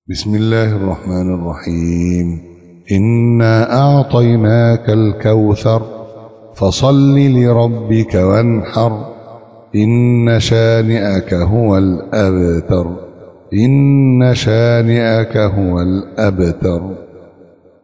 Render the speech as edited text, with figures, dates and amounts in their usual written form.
بسم الله الرحمن الرحيم. إنا أعطيناك الكوثر فصل لربك وانحر إن شانئك هو الأبتر.